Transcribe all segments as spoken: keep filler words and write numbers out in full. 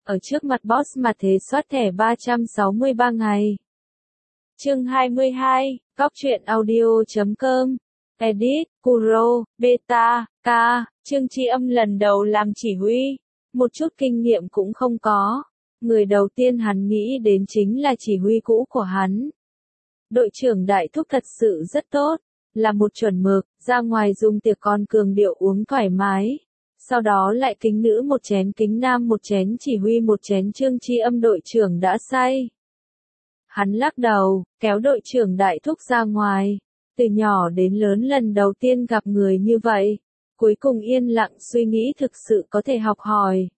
ở trước mặt boss mà thế soát thẻ ba trăm sáu mươi ba ngày. Chương hai mươi hai, Góc truyện audio chấm com, Edit, Kuro, Beta, K, Trương Tri Âm lần đầu làm chỉ huy, một chút kinh nghiệm cũng không có. Người đầu tiên hắn nghĩ đến chính là chỉ huy cũ của hắn. Đội trưởng Đại Thúc thật sự rất tốt, là một chuẩn mực, ra ngoài dùng tiệc con cường điệu uống thoải mái. Sau đó lại kính nữ một chén, kính nam một chén, chỉ huy một chén. Trương Tri Âm đội trưởng đã say. Hắn lắc đầu, kéo đội trưởng Đại Thúc ra ngoài. Từ nhỏ đến lớn lần đầu tiên gặp người như vậy. Cuối cùng yên lặng suy nghĩ thực sự có thể học hỏi.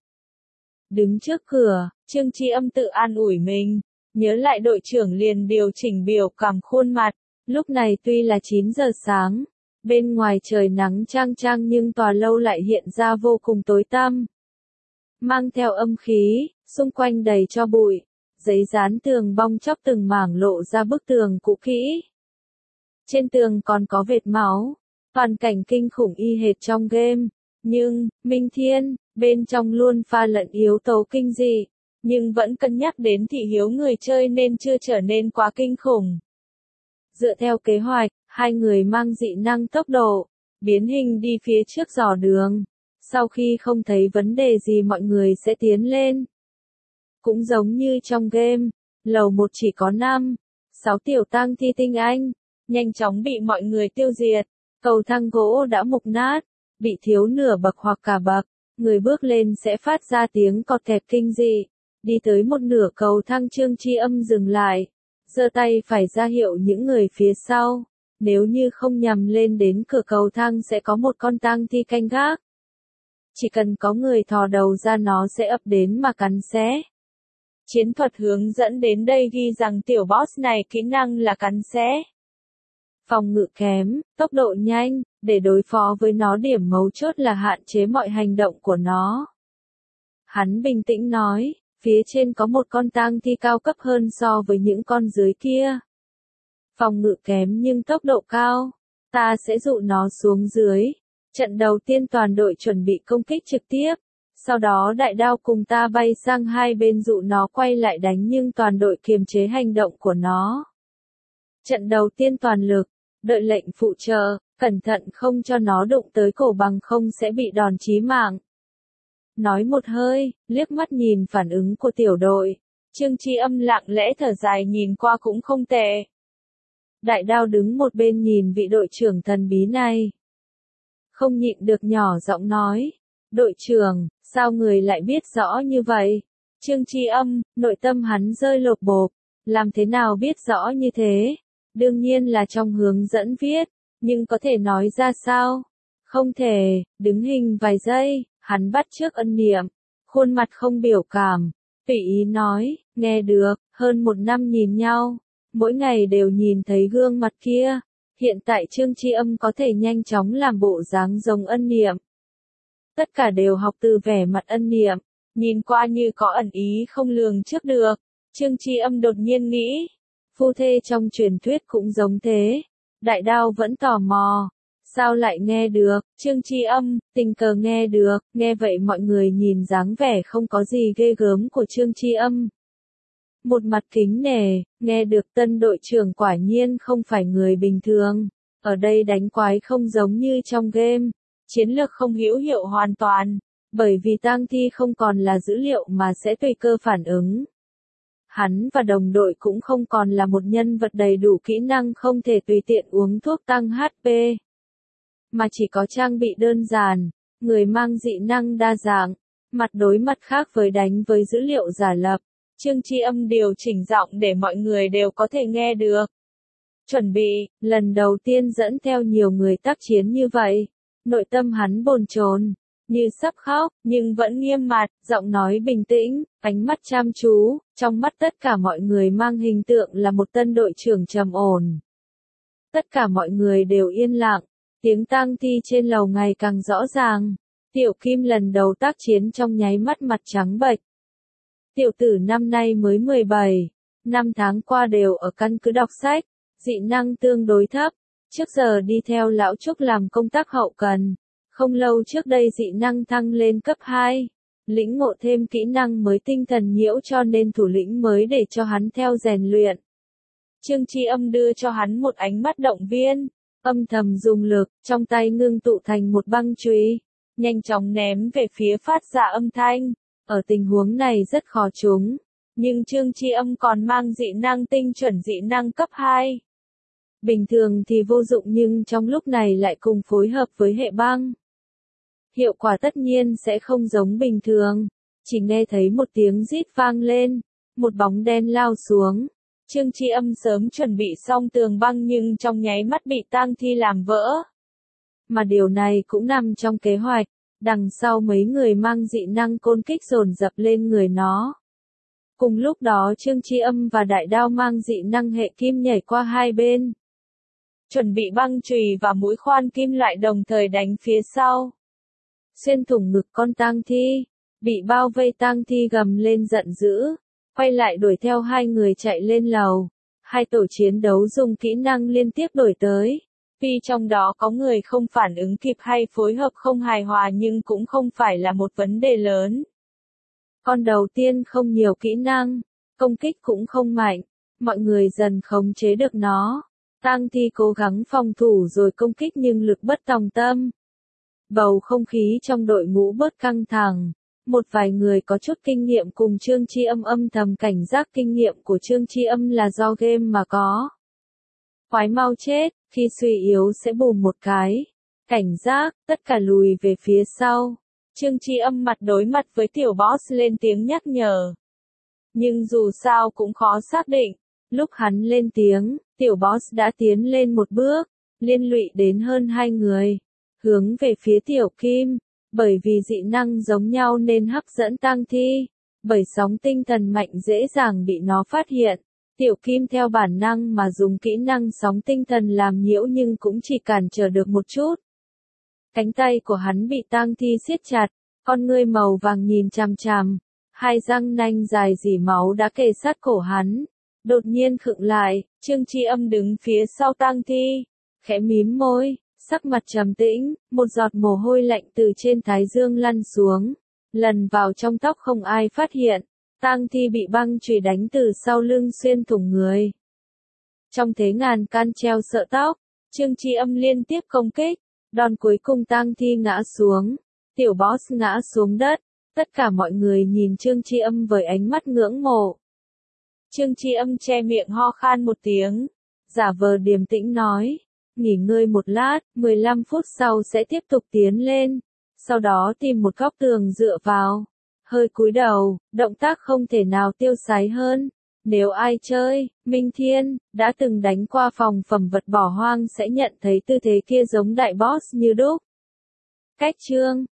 Đứng trước cửa, Trương Tri Âm tự an ủi mình. Nhớ lại đội trưởng liền điều chỉnh biểu cảm khuôn mặt. Lúc này tuy là chín giờ sáng. Bên ngoài trời nắng chang chang nhưng tòa lâu lại hiện ra vô cùng tối tăm. Mang theo âm khí, xung quanh đầy tro bụi. Giấy dán tường bong chóc từng mảng lộ ra bức tường cũ kỹ. Trên tường còn có vệt máu. Toàn cảnh kinh khủng y hệt trong game. Nhưng, Minh Thiên, bên trong luôn pha lẫn yếu tố kinh dị. Nhưng vẫn cân nhắc đến thị hiếu người chơi nên chưa trở nên quá kinh khủng. Dựa theo kế hoạch, hai người mang dị năng tốc độ, biến hình đi phía trước dò đường. Sau khi không thấy vấn đề gì mọi người sẽ tiến lên. Cũng giống như trong game, lầu một chỉ có năm, sáu tiểu tang thi tinh anh, nhanh chóng bị mọi người tiêu diệt. Cầu thang gỗ đã mục nát, bị thiếu nửa bậc hoặc cả bậc, người bước lên sẽ phát ra tiếng cọt kẹt kinh dị. Đi tới một nửa cầu thang, Trương Tri Âm dừng lại, giơ tay phải ra hiệu những người phía sau. Nếu như không nhầm lên đến cửa cầu thang sẽ có một con tang thi canh gác. Chỉ cần có người thò đầu ra nó sẽ ập đến mà cắn xé. Chiến thuật hướng dẫn đến đây ghi rằng tiểu boss này kỹ năng là cắn xé. Phòng ngự kém, tốc độ nhanh, để đối phó với nó điểm mấu chốt là hạn chế mọi hành động của nó. Hắn bình tĩnh nói, phía trên có một con tang thi cao cấp hơn so với những con dưới kia. Phòng ngự kém nhưng tốc độ cao, ta sẽ dụ nó xuống dưới. Trận đầu tiên toàn đội chuẩn bị công kích trực tiếp, sau đó đại đao cùng ta bay sang hai bên dụ nó quay lại đánh nhưng toàn đội kiềm chế hành động của nó. Trận đầu tiên toàn lực, đợi lệnh phụ trợ, cẩn thận không cho nó đụng tới cổ bằng không sẽ bị đòn chí mạng. Nói một hơi, liếc mắt nhìn phản ứng của tiểu đội, Trương Tri Âm lặng lẽ thở dài nhìn qua cũng không tệ. Đại đao đứng một bên nhìn vị đội trưởng thần bí này. Không nhịn được nhỏ giọng nói, đội trưởng, sao người lại biết rõ như vậy? Trương Tri Âm, nội tâm hắn rơi lột bột, làm thế nào biết rõ như thế? Đương nhiên là trong hướng dẫn viết, nhưng có thể nói ra sao? Không thể, đứng hình vài giây, hắn bắt chước ân niệm, khuôn mặt không biểu cảm, tùy ý nói, nghe được, hơn một năm nhìn nhau, mỗi ngày đều nhìn thấy gương mặt kia, hiện tại Trương Tri Âm có thể nhanh chóng làm bộ dáng giống ân niệm. Tất cả đều học từ vẻ mặt ân niệm, nhìn qua như có ẩn ý không lường trước được. Trương Tri Âm đột nhiên nghĩ, phu thê trong truyền thuyết cũng giống thế. Đại đao vẫn tò mò, sao lại nghe được? Trương Tri Âm, tình cờ nghe được. Nghe vậy mọi người nhìn dáng vẻ không có gì ghê gớm của Trương Tri Âm. Một mặt kính nể, nghe được tân đội trưởng quả nhiên không phải người bình thường. Ở đây đánh quái không giống như trong game, chiến lược không hữu hiệu hoàn toàn, bởi vì tang thi không còn là dữ liệu mà sẽ tùy cơ phản ứng. Hắn và đồng đội cũng không còn là một nhân vật đầy đủ kỹ năng không thể tùy tiện uống thuốc tăng hát pê, mà chỉ có trang bị đơn giản, người mang dị năng đa dạng, mặt đối mặt khác với đánh với dữ liệu giả lập. Trương Tri Âm điều chỉnh giọng để mọi người đều có thể nghe được. Chuẩn bị, lần đầu tiên dẫn theo nhiều người tác chiến như vậy, nội tâm hắn bồn chồn, như sắp khóc, nhưng vẫn nghiêm mặt, giọng nói bình tĩnh, ánh mắt chăm chú, trong mắt tất cả mọi người mang hình tượng là một tân đội trưởng trầm ổn. Tất cả mọi người đều yên lặng, tiếng tang thi trên lầu ngày càng rõ ràng. Tiểu Kim lần đầu tác chiến trong nháy mắt mặt trắng bệch. Tiểu tử năm nay mới mười bảy, năm tháng qua đều ở căn cứ đọc sách, dị năng tương đối thấp, trước giờ đi theo lão Trúc làm công tác hậu cần, không lâu trước đây dị năng thăng lên cấp hai, lĩnh ngộ thêm kỹ năng mới tinh thần nhiễu cho nên thủ lĩnh mới để cho hắn theo rèn luyện. Trương Tri Âm đưa cho hắn một ánh mắt động viên, âm thầm dùng lực, trong tay ngưng tụ thành một băng chùy, nhanh chóng ném về phía phát ra âm thanh. Ở tình huống này rất khó trúng, nhưng Trương Tri Âm còn mang dị năng tinh chuẩn dị năng cấp hai. Bình thường thì vô dụng nhưng trong lúc này lại cùng phối hợp với hệ băng. Hiệu quả tất nhiên sẽ không giống bình thường, chỉ nghe thấy một tiếng rít vang lên, một bóng đen lao xuống. Trương Tri Âm sớm chuẩn bị xong tường băng nhưng trong nháy mắt bị tang thi làm vỡ. Mà điều này cũng nằm trong kế hoạch, đằng sau mấy người mang dị năng côn kích dồn dập lên người nó. Cùng lúc đó Trương Tri Âm và Đại Đao mang dị năng hệ kim nhảy qua hai bên. Chuẩn bị băng chùy và mũi khoan kim loại đồng thời đánh phía sau. Xuyên thủng ngực con tang thi, bị bao vây tang thi gầm lên giận dữ, quay lại đuổi theo hai người chạy lên lầu. Hai tổ chiến đấu dùng kỹ năng liên tiếp đổi tới. Tuy trong đó có người không phản ứng kịp hay phối hợp không hài hòa nhưng cũng không phải là một vấn đề lớn. Con đầu tiên không nhiều kỹ năng, công kích cũng không mạnh, mọi người dần khống chế được nó. Tang thi cố gắng phòng thủ rồi công kích nhưng lực bất tòng tâm. Bầu không khí trong đội ngũ bớt căng thẳng. Một vài người có chút kinh nghiệm cùng Trương Tri Âm âm thầm cảnh giác kinh nghiệm của Trương Tri Âm là do game mà có. Khoái mau chết, khi suy yếu sẽ bùm một cái. Cảnh giác, tất cả lùi về phía sau. Trương Tri Âm mặt đối mặt với tiểu boss lên tiếng nhắc nhở. Nhưng dù sao cũng khó xác định. Lúc hắn lên tiếng, tiểu boss đã tiến lên một bước, liên lụy đến hơn hai người. Hướng về phía tiểu kim, bởi vì dị năng giống nhau nên hấp dẫn tang thi. Bởi sóng tinh thần mạnh dễ dàng bị nó phát hiện. Tiểu kim theo bản năng mà dùng kỹ năng sóng tinh thần làm nhiễu nhưng cũng chỉ cản trở được một chút. Cánh tay của hắn bị tang thi siết chặt, con ngươi màu vàng nhìn chằm chằm, hai răng nanh dài rỉ máu đã kề sát cổ hắn. Đột nhiên khựng lại, Trương Tri Âm đứng phía sau tang thi, khẽ mím môi, sắc mặt trầm tĩnh, một giọt mồ hôi lạnh từ trên thái dương lăn xuống, lần vào trong tóc không ai phát hiện. Tang thi bị băng chùy đánh từ sau lưng xuyên thủng người. Trong thế ngàn can treo sợ tóc, Trương Tri Âm liên tiếp công kích, đòn cuối cùng tang thi ngã xuống, tiểu boss ngã xuống đất, tất cả mọi người nhìn Trương Tri Âm với ánh mắt ngưỡng mộ. Trương Tri Âm che miệng ho khan một tiếng, giả vờ điềm tĩnh nói, nghỉ ngơi một lát, mười lăm phút sau sẽ tiếp tục tiến lên, sau đó tìm một góc tường dựa vào. Hơi cúi đầu, động tác không thể nào tiêu sái hơn. Nếu ai chơi, Minh Thiên, đã từng đánh qua phòng phẩm vật bỏ hoang sẽ nhận thấy tư thế kia giống đại boss như đúc. Cách chương